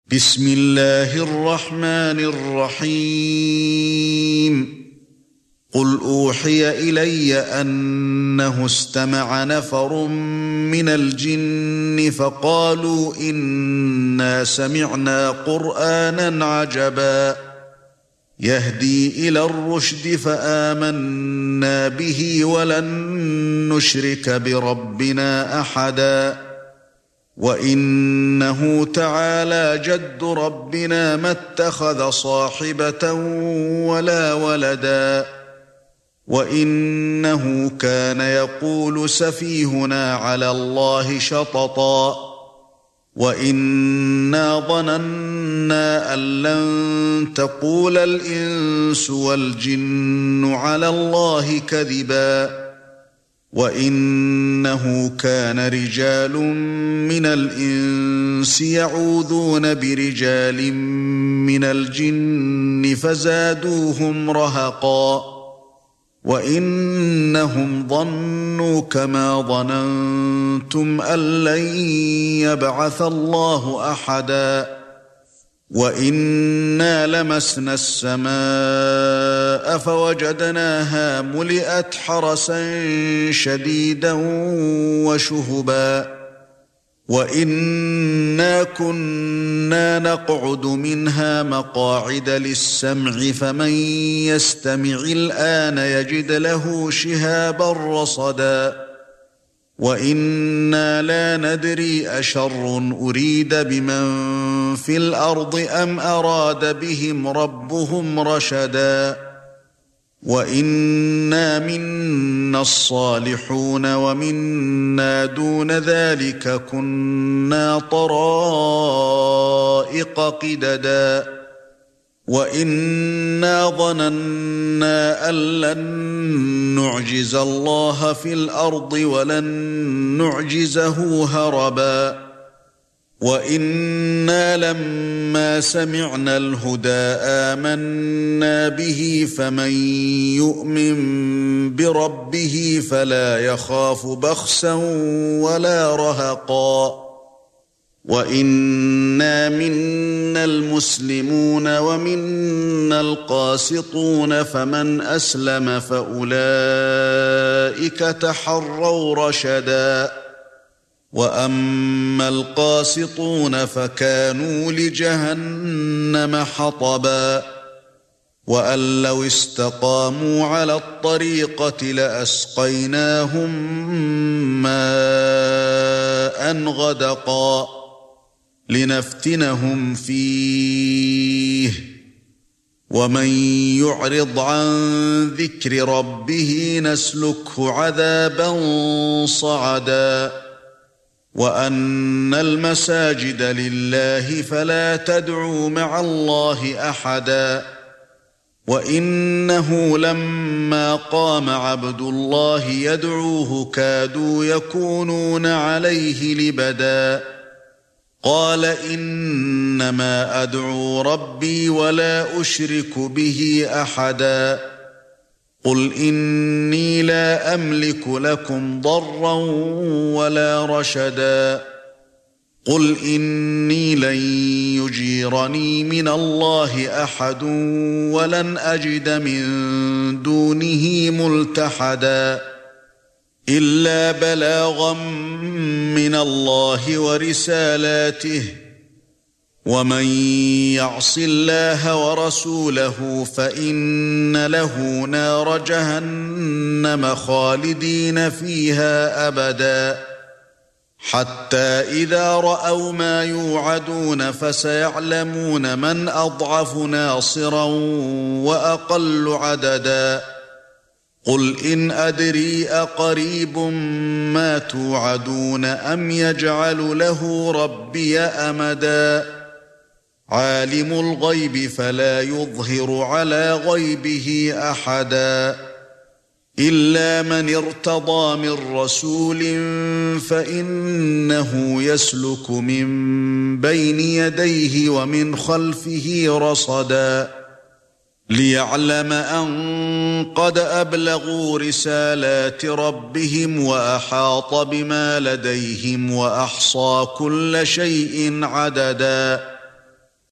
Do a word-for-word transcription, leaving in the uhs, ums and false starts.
بسم الله الرحمن الرحيم قل أوحي إلي أنه استمع نفر من الجن فقالوا إنا سمعنا قرآنا عجبا يهدي إلى الرشد فآمنا به ولن نشرك بربنا أحدا وإنه تعالى جد ربنا ما اتخذ صاحبة ولا ولدا وإنه كان يقول سفيهنا على الله شططا وإنا ظننا أن لن تقول الإنس والجن على الله كذبا وإنه كان رجال من الإنس يعوذون برجال من الجن فزادوهم رهقا وإنهم ظنوا كما ظننتم أن لن يبعث الله أحدا وإنا لمسنا السماء فوجدناها ملئت حرسا شديدا وشهبا وإنا كنا نقعد منها مقاعد للسمع فمن يستمع الآن يجد له شهابا رصدا وإنا لا ندري أشر أريد بمن في الأرض أم أراد بهم ربهم رشدا وإنا منا الصالحون ومنا دون ذلك كنا طرائق قددا وإنا ظننا أن لن نعجز الله في الأرض ولن نعجزه هربا وإنا لما سمعنا الهدى آمنا به فمن يؤمن بربه فلا يخاف بخسا ولا رهقا وإنا منا المسلمون ومنا القاسطون فمن أسلم فأولئك تحروا رشدا وأما القاسطون فكانوا لجهنم حطبا وأن لو استقاموا على الطريقة لأسقيناهم ماء غدقا لنفتنهم فيه ومن يعرض عن ذكر ربه نسلكه عذابا صعدا وأن المساجد لله فلا تدعوا مع الله أحدا وإنه لما قام عبد الله يدعوه كادوا يكونون عليه لبدا قال إنما أدعو ربي ولا أشرك به أحدا قل إني لا أملك لكم ضرا ولا رشدا قل إني لن يجيرني من الله أحد ولن أجد من دونه ملتحدا إلا بلاغا من الله ورسالاته ومن يعص الله ورسوله فإن له نار جهنم خالدين فيها أبدا حتى إذا رأوا ما يوعدون فسيعلمون من أضعف ناصرا وأقل عددا قل إن أدري أقريب ما توعدون أم يجعل له ربي أمدا عالم الغيب فلا يظهر على غيبه أحدا إلا من ارتضى من رسول فإنه يسلك من بين يديه ومن خلفه رصدا ليعلم أن قد أبلغوا رسالات ربهم وأحاط بما لديهم وأحصى كل شيء عددا